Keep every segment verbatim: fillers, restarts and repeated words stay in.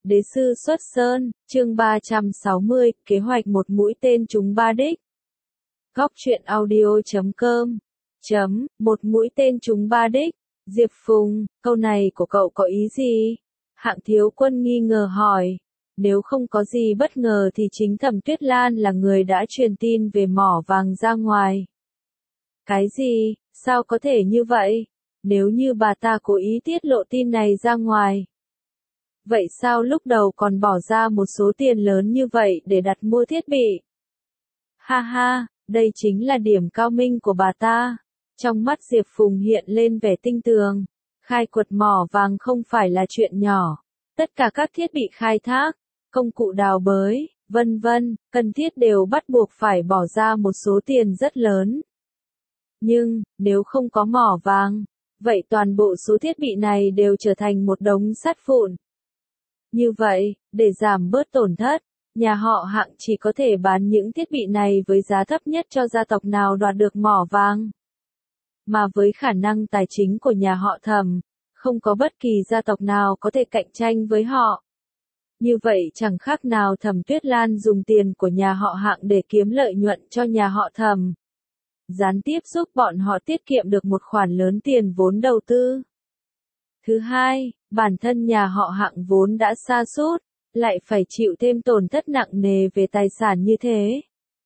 Đế sư xuất sơn, chương ba trăm sáu mươi, kế hoạch một mũi tên trúng ba đích. Góc truyện audio chấm com chấm, một mũi tên trúng ba đích. Diệp Phùng, câu này của cậu có ý gì? Hạng Thiếu Quân nghi ngờ hỏi. Nếu không có gì bất ngờ thì chính Thẩm Tuyết Lan là người đã truyền tin về mỏ vàng ra ngoài. Cái gì? Sao có thể như vậy? Nếu như bà ta cố ý tiết lộ tin này ra ngoài, vậy sao lúc đầu còn bỏ ra một số tiền lớn như vậy để đặt mua thiết bị? Ha ha, đây chính là điểm cao minh của bà ta. Trong mắt Diệp Phùng hiện lên vẻ tinh tường. Khai quật mỏ vàng không phải là chuyện nhỏ. Tất cả các thiết bị khai thác, công cụ đào bới, vân vân, cần thiết đều bắt buộc phải bỏ ra một số tiền rất lớn. Nhưng, nếu không có mỏ vàng, vậy toàn bộ số thiết bị này đều trở thành một đống sắt vụn. Như vậy, để giảm bớt tổn thất, nhà họ Hạng chỉ có thể bán những thiết bị này với giá thấp nhất cho gia tộc nào đoạt được mỏ vàng. Mà với khả năng tài chính của nhà họ Thẩm, không có bất kỳ gia tộc nào có thể cạnh tranh với họ. Như vậy chẳng khác nào Thẩm Tuyết Lan dùng tiền của nhà họ Hạng để kiếm lợi nhuận cho nhà họ Thẩm. Gián tiếp giúp bọn họ tiết kiệm được một khoản lớn tiền vốn đầu tư. Thứ hai, bản thân nhà họ Hạng vốn đã sa sút, lại phải chịu thêm tổn thất nặng nề về tài sản như thế.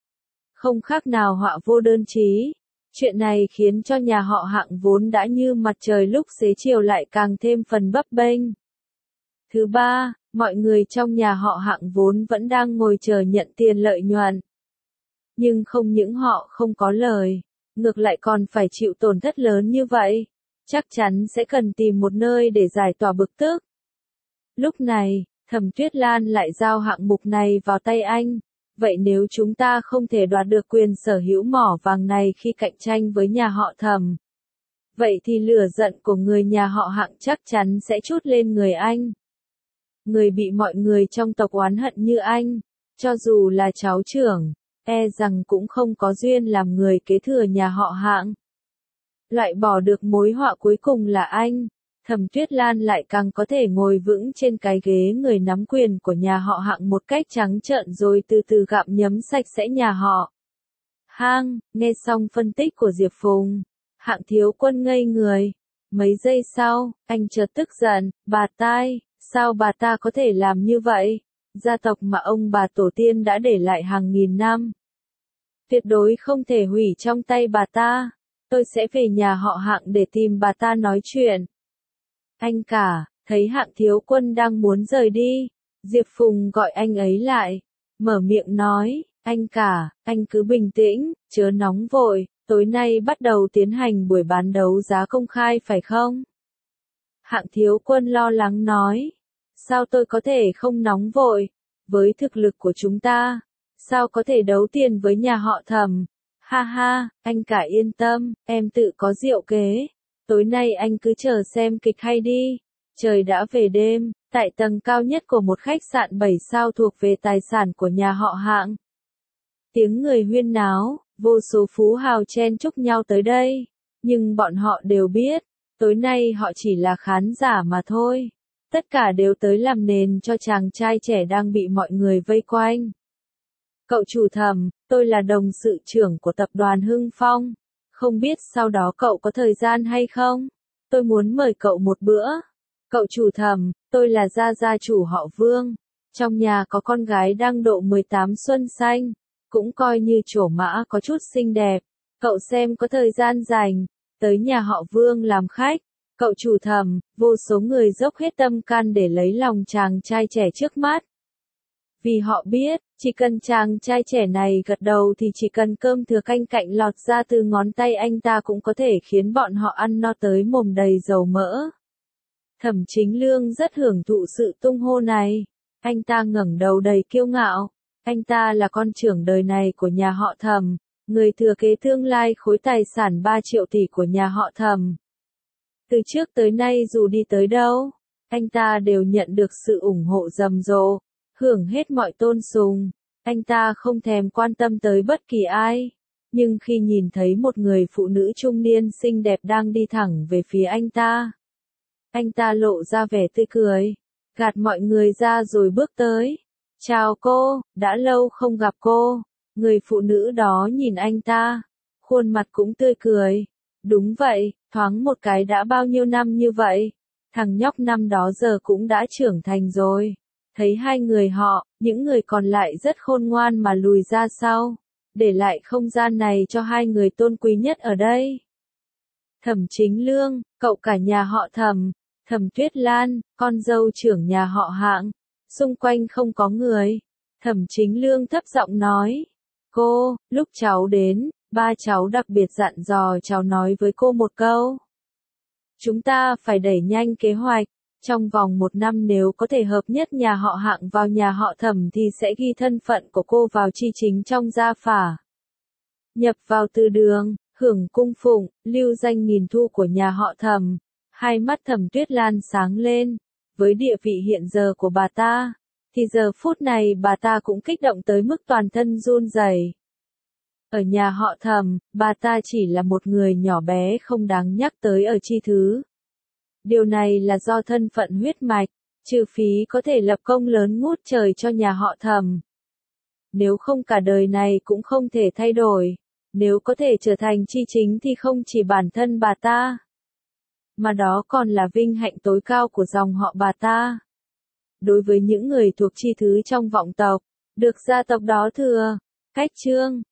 Không khác nào họa vô đơn chí. Chuyện này khiến cho nhà họ Hạng vốn đã như mặt trời lúc xế chiều lại càng thêm phần bấp bênh. Thứ ba, mọi người trong nhà họ Hạng vốn vẫn đang ngồi chờ nhận tiền lợi nhuận. Nhưng không những họ không có lời, ngược lại còn phải chịu tổn thất lớn như vậy. Chắc chắn sẽ cần tìm một nơi để giải tỏa bực tức. Lúc này, Thẩm Tuyết Lan lại giao hạng mục này vào tay anh. Vậy nếu chúng ta không thể đoạt được quyền sở hữu mỏ vàng này khi cạnh tranh với nhà họ Thẩm, vậy thì lửa giận của người nhà họ Hạng chắc chắn sẽ trút lên người anh. Người bị mọi người trong tộc oán hận như anh, cho dù là cháu trưởng, e rằng cũng không có duyên làm người kế thừa nhà họ Hạng. Loại bỏ được mối họa cuối cùng là anh, Thẩm Tuyết Lan lại càng có thể ngồi vững trên cái ghế người nắm quyền của nhà họ Hạng một cách trắng trợn rồi từ từ gặm nhấm sạch sẽ nhà họ. Hang, nghe xong phân tích của Diệp Phùng, Hạng Thiếu Quân ngây người. Mấy giây sau, anh chợt tức giận, bà tai, sao bà ta có thể làm như vậy? Gia tộc mà ông bà tổ tiên đã để lại hàng nghìn năm. Tuyệt đối không thể hủy trong tay bà ta. Tôi sẽ về nhà họ Hạng để tìm bà ta nói chuyện. Anh cả, thấy Hạng Thiếu Quân đang muốn rời đi, Diệp Phùng gọi anh ấy lại, mở miệng nói, anh cả, anh cứ bình tĩnh, chớ nóng vội, tối nay bắt đầu tiến hành buổi bán đấu giá công khai phải không? Hạng Thiếu Quân lo lắng nói, sao tôi có thể không nóng vội, với thực lực của chúng ta, sao có thể đấu tiền với nhà họ Thẩm? Ha ha, anh cả yên tâm, em tự có diệu kế. Tối nay anh cứ chờ xem kịch hay đi. Trời đã về đêm, tại tầng cao nhất của một khách sạn bảy sao thuộc về tài sản của nhà họ Hạng. Tiếng người huyên náo, vô số phú hào chen chúc nhau tới đây. Nhưng bọn họ đều biết, tối nay họ chỉ là khán giả mà thôi. Tất cả đều tới làm nền cho chàng trai trẻ đang bị mọi người vây quanh. Cậu chủ Thẩm, tôi là đồng sự trưởng của tập đoàn Hưng Phong. Không biết sau đó cậu có thời gian hay không? Tôi muốn mời cậu một bữa. Cậu chủ Thẩm, tôi là gia gia chủ họ Vương. Trong nhà có con gái đang độ mười tám xuân xanh. Cũng coi như trổ mã có chút xinh đẹp. Cậu xem có thời gian rảnh, tới nhà họ Vương làm khách. Cậu chủ Thẩm, vô số người dốc hết tâm can để lấy lòng chàng trai trẻ trước mắt. Vì họ biết, chỉ cần chàng trai trẻ này gật đầu thì chỉ cần cơm thừa canh cạnh lọt ra từ ngón tay anh ta cũng có thể khiến bọn họ ăn no tới mồm đầy dầu mỡ. Thẩm Chính Lương rất hưởng thụ sự tung hô này. Anh ta ngẩng đầu đầy kiêu ngạo. Anh ta là con trưởng đời này của nhà họ Thẩm, người thừa kế tương lai khối tài sản ba triệu tỷ của nhà họ Thẩm. Từ trước tới nay dù đi tới đâu, anh ta đều nhận được sự ủng hộ rầm rộ. Hưởng hết mọi tôn sùng, anh ta không thèm quan tâm tới bất kỳ ai. Nhưng khi nhìn thấy một người phụ nữ trung niên xinh đẹp đang đi thẳng về phía anh ta, anh ta lộ ra vẻ tươi cười. gạt mọi người ra rồi bước tới. Chào cô, đã lâu không gặp cô. Người phụ nữ đó nhìn anh ta, khuôn mặt cũng tươi cười. Đúng vậy, thoáng một cái đã bao nhiêu năm như vậy. Thằng nhóc năm đó giờ cũng đã trưởng thành rồi. Thấy hai người họ, những người còn lại rất khôn ngoan mà lùi ra sau, để lại không gian này cho hai người tôn quý nhất ở đây. Thẩm Chính Lương, cậu cả nhà họ Thẩm, Thẩm Tuyết Lan, con dâu trưởng nhà họ Hạng. Xung quanh không có người. Thẩm Chính Lương thấp giọng nói. Cô, lúc cháu đến, ba cháu đặc biệt dặn dò cháu nói với cô một câu. Chúng ta phải đẩy nhanh kế hoạch. Trong vòng một năm nếu có thể hợp nhất nhà họ Hạng vào nhà họ Thẩm thì sẽ ghi thân phận của cô vào chi chính trong gia phả. Nhập vào từ đường, hưởng cung phụng, lưu danh nghìn thu của nhà họ Thẩm. Hai mắt Thẩm Tuyết Lan sáng lên. Với địa vị hiện giờ của bà ta, thì giờ phút này bà ta cũng kích động tới mức toàn thân run rẩy. Ở nhà họ Thẩm, bà ta chỉ là một người nhỏ bé không đáng nhắc tới ở chi thứ. Điều này là do thân phận huyết mạch, trừ phí có thể lập công lớn ngút trời cho nhà họ Thẩm. Nếu không cả đời này cũng không thể thay đổi, nếu có thể trở thành chi chính thì không chỉ bản thân bà ta, mà đó còn là vinh hạnh tối cao của dòng họ bà ta. Đối với những người thuộc chi thứ trong vọng tộc, được gia tộc đó thừa, cách chương,